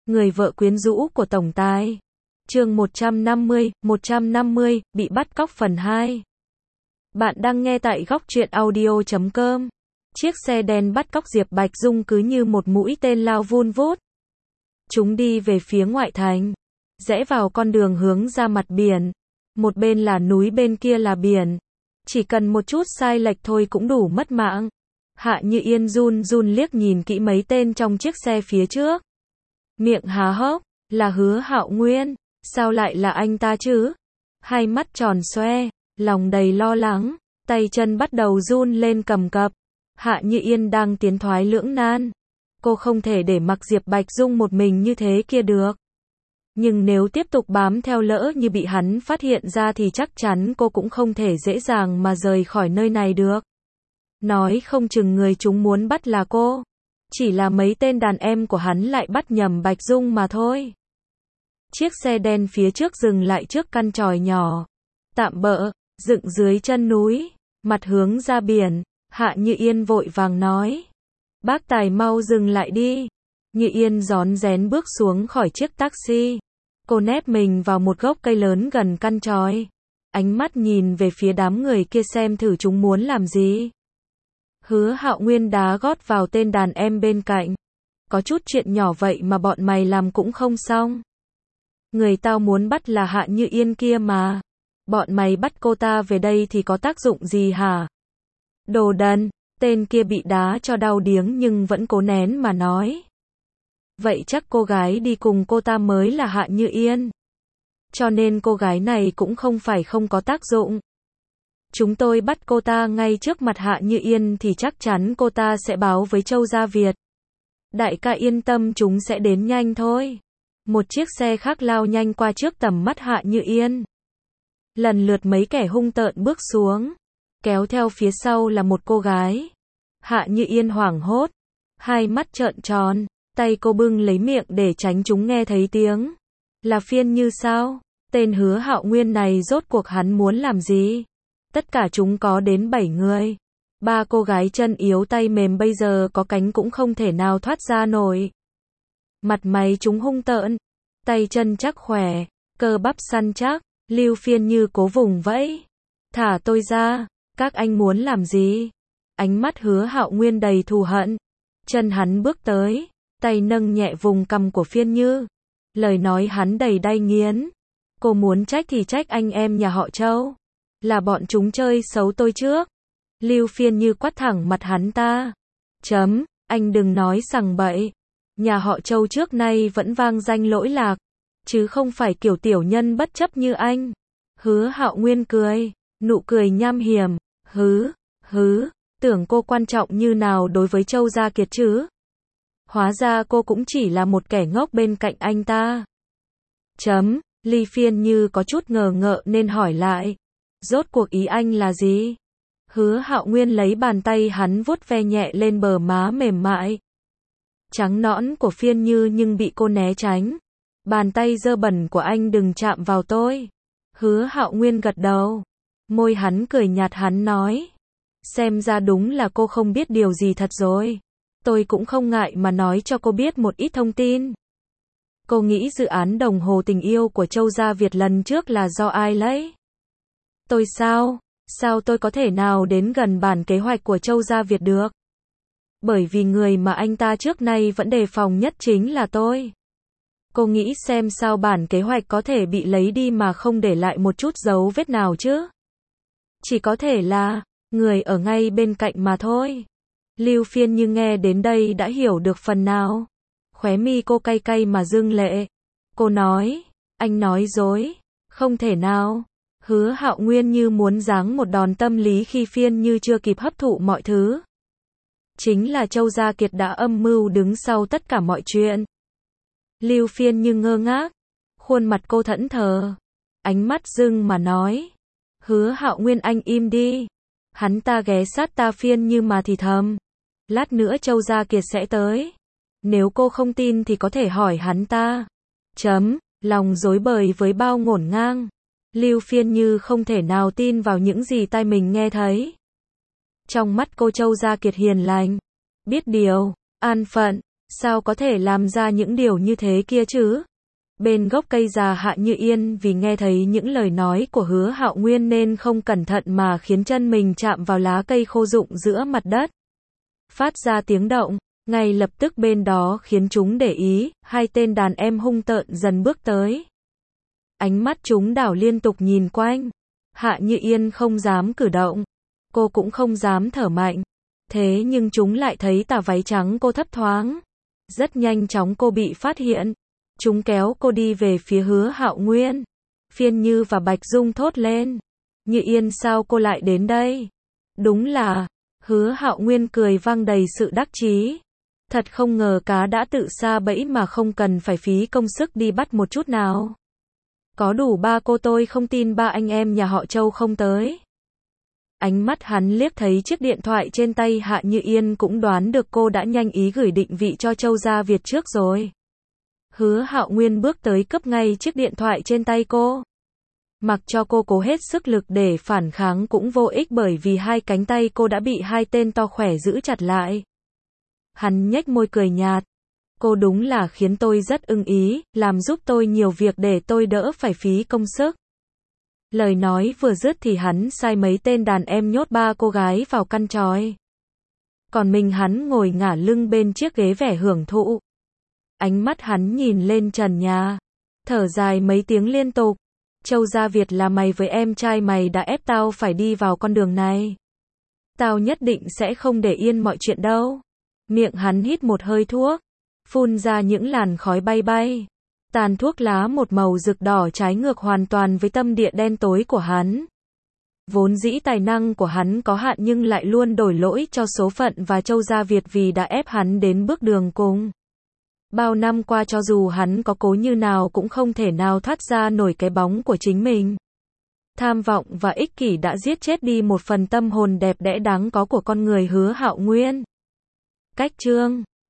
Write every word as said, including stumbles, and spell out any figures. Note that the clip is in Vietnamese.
Người vợ quyến rũ của tổng tài. Chương một trăm năm mươi, một trăm năm mươi, bị bắt cóc phần hai. Bạn đang nghe tại góc truyện audio chấm com. Chiếc xe đen bắt cóc Diệp Bạch Dung cứ như một mũi tên lao vun vút. Chúng đi về phía ngoại thành, rẽ vào con đường hướng ra mặt biển. Một bên là núi, bên kia là biển. Chỉ cần một chút sai lệch thôi cũng đủ mất mạng. Hạ Như Yên run run liếc nhìn kỹ mấy tên trong chiếc xe phía trước. Miệng há hốc, là Hứa Hạo Nguyên, sao lại là anh ta chứ? Hai mắt tròn xoe, lòng đầy lo lắng, tay chân bắt đầu run lên cầm cập. Hạ Như Yên đang tiến thoái lưỡng nan. Cô không thể để mặc Diệp Bạch Dung một mình như thế kia được. Nhưng nếu tiếp tục bám theo, lỡ như bị hắn phát hiện ra thì chắc chắn cô cũng không thể dễ dàng mà rời khỏi nơi này được. Nói không chừng người chúng muốn bắt là cô. Chỉ là mấy tên đàn em của hắn lại bắt nhầm Bạch Dung mà thôi. Chiếc xe đen phía trước dừng lại trước căn chòi nhỏ, tạm bợ, dựng dưới chân núi, mặt hướng ra biển. Hạ Như Yên vội vàng nói: "Bác tài mau dừng lại đi." Như Yên rón rén bước xuống khỏi chiếc taxi. Cô nép mình vào một gốc cây lớn gần căn chòi, ánh mắt nhìn về phía đám người kia xem thử chúng muốn làm gì. Hứa Hạo Nguyên đá gót vào tên đàn em bên cạnh. "Có chút chuyện nhỏ vậy mà bọn mày làm cũng không xong. Người tao muốn bắt là Hạ Như Yên kia mà. Bọn mày bắt cô ta về đây thì có tác dụng gì hả?" "Đồ đần." Tên kia bị đá cho đau điếng nhưng vẫn cố nén mà nói: "Vậy chắc cô gái đi cùng cô ta mới là Hạ Như Yên. Cho nên cô gái này cũng không phải không có tác dụng. Chúng tôi bắt cô ta ngay trước mặt Hạ Như Yên thì chắc chắn cô ta sẽ báo với Châu Gia Việt. Đại ca yên tâm, chúng sẽ đến nhanh thôi." Một chiếc xe khác lao nhanh qua trước tầm mắt Hạ Như Yên. Lần lượt mấy kẻ hung tợn bước xuống, kéo theo phía sau là một cô gái. Hạ Như Yên hoảng hốt, hai mắt trợn tròn, tay cô bưng lấy miệng để tránh chúng nghe thấy tiếng. Là Phiên Như sao? Tên Hứa Hạo Nguyên này rốt cuộc hắn muốn làm gì? Tất cả chúng có đến bảy người. Ba cô gái chân yếu tay mềm bây giờ có cánh cũng không thể nào thoát ra nổi. Mặt mày chúng hung tợn, tay chân chắc khỏe, cơ bắp săn chắc. Lưu Phiên Như cố vùng vẫy: "Thả tôi ra, các anh muốn làm gì?" Ánh mắt Hứa Hạo Nguyên đầy thù hận. Chân hắn bước tới, tay nâng nhẹ vùng cằm của Phiên Như. Lời nói hắn đầy đay nghiến: "Cô muốn trách thì trách anh em nhà họ Châu. Là bọn chúng chơi xấu tôi trước." Lưu Phiên Như quát thẳng mặt hắn ta: "Chấm, anh đừng nói sằng bậy. Nhà họ Châu trước nay vẫn vang danh lỗi lạc, chứ không phải kiểu tiểu nhân bất chấp như anh." Hứa Hạo Nguyên cười, nụ cười nham hiểm: "Hứ, hứ, tưởng cô quan trọng như nào đối với Châu Gia Kiệt chứ? Hóa ra cô cũng chỉ là một kẻ ngốc bên cạnh anh ta." Chấm, Ly Phiên Như có chút ngờ ngợ nên hỏi lại: "Rốt cuộc ý anh là gì?" Hứa Hạo Nguyên lấy bàn tay hắn vuốt ve nhẹ lên bờ má mềm mại, trắng nõn của Phiên Như nhưng bị cô né tránh. "Bàn tay dơ bẩn của anh đừng chạm vào tôi." Hứa Hạo Nguyên gật đầu, môi hắn cười nhạt, hắn nói: "Xem ra đúng là cô không biết điều gì thật rồi. Tôi cũng không ngại mà nói cho cô biết một ít thông tin. Cô nghĩ dự án đồng hồ tình yêu của Châu Gia Việt lần trước là do ai lấy?" "Tôi sao? Sao tôi có thể nào đến gần bản kế hoạch của Châu Gia Việt được? Bởi vì người mà anh ta trước nay vẫn đề phòng nhất chính là tôi. Cô nghĩ xem sao bản kế hoạch có thể bị lấy đi mà không để lại một chút dấu vết nào chứ? Chỉ có thể là người ở ngay bên cạnh mà thôi." Lưu Phiên Như nghe đến đây đã hiểu được phần nào. Khóe mi cô cay cay mà rưng lệ. Cô nói: "Anh nói dối, không thể nào." Hứa Hạo Nguyên như muốn giáng một đòn tâm lý khi Phiên Như chưa kịp hấp thụ mọi thứ. Chính là Châu Gia Kiệt đã âm mưu đứng sau tất cả mọi chuyện. Lưu Phiên Như ngơ ngác, khuôn mặt cô thẫn thờ, ánh mắt rưng mà nói: "Hứa Hạo Nguyên anh im đi." Hắn ta ghé sát ta Phiên Như mà thì thầm: "Lát nữa Châu Gia Kiệt sẽ tới. Nếu cô không tin thì có thể hỏi hắn ta." Chấm, lòng rối bời với bao ngổn ngang. Lưu Phiên Như không thể nào tin vào những gì tai mình nghe thấy. Trong mắt cô Châu Gia Kiệt hiền lành, biết điều, an phận, Sao có thể làm ra những điều như thế kia chứ? Bên gốc cây già Hạ Như Yên vì nghe thấy những lời nói của Hứa Hạo Nguyên nên không cẩn thận mà khiến chân mình chạm vào lá cây khô rụng giữa mặt đất. Phát ra tiếng động, ngay lập tức bên đó khiến chúng để ý, hai tên đàn em hung tợn dần bước tới. Ánh mắt chúng đảo liên tục nhìn quanh. Hạ Như Yên không dám cử động. Cô cũng không dám thở mạnh. Thế nhưng chúng lại thấy tà váy trắng cô thấp thoáng. Rất nhanh chóng cô bị phát hiện. Chúng kéo cô đi về phía Hứa Hạo Nguyên. Phiên Như và Bạch Dung thốt lên. Như Yên sao cô lại đến đây? Đúng là, Hứa Hạo Nguyên cười vang đầy sự đắc chí. Thật không ngờ cá đã tự sa bẫy mà không cần phải phí công sức đi bắt một chút nào. Có đủ ba cô tôi không tin ba anh em nhà họ Châu không tới. Ánh mắt hắn liếc thấy chiếc điện thoại trên tay Hạ Như Yên cũng đoán được cô đã nhanh ý gửi định vị cho Châu Gia Việt trước rồi. Hứa Hạo Nguyên bước tới cướp ngay chiếc điện thoại trên tay cô. Mặc cho cô cố hết sức lực để phản kháng cũng vô ích bởi vì hai cánh tay cô đã bị hai tên to khỏe giữ chặt lại. Hắn nhếch môi cười nhạt. Cô đúng là khiến tôi rất ưng ý, làm giúp tôi nhiều việc để tôi đỡ phải phí công sức. Lời nói vừa dứt thì hắn sai mấy tên đàn em nhốt ba cô gái vào căn tròi. Còn mình hắn ngồi ngả lưng bên chiếc ghế vẻ hưởng thụ. Ánh mắt hắn nhìn lên trần nhà. Thở dài mấy tiếng liên tục. Châu Gia Việt là mày với em trai mày đã ép tao phải đi vào con đường này. Tao nhất định sẽ không để yên mọi chuyện đâu. Miệng hắn hít một hơi thuốc. Phun ra những làn khói bay bay. Tàn thuốc lá một màu rực đỏ trái ngược hoàn toàn với tâm địa đen tối của hắn. Vốn dĩ tài năng của hắn có hạn nhưng lại luôn đổi lỗi cho số phận và Châu Gia Việt vì đã ép hắn đến bước đường cùng. Bao năm qua cho dù hắn có cố như nào cũng không thể nào thoát ra nổi cái bóng của chính mình. Tham vọng và ích kỷ đã giết chết đi một phần tâm hồn đẹp đẽ đáng có của con người Hứa Hạo Nguyên. Cách chương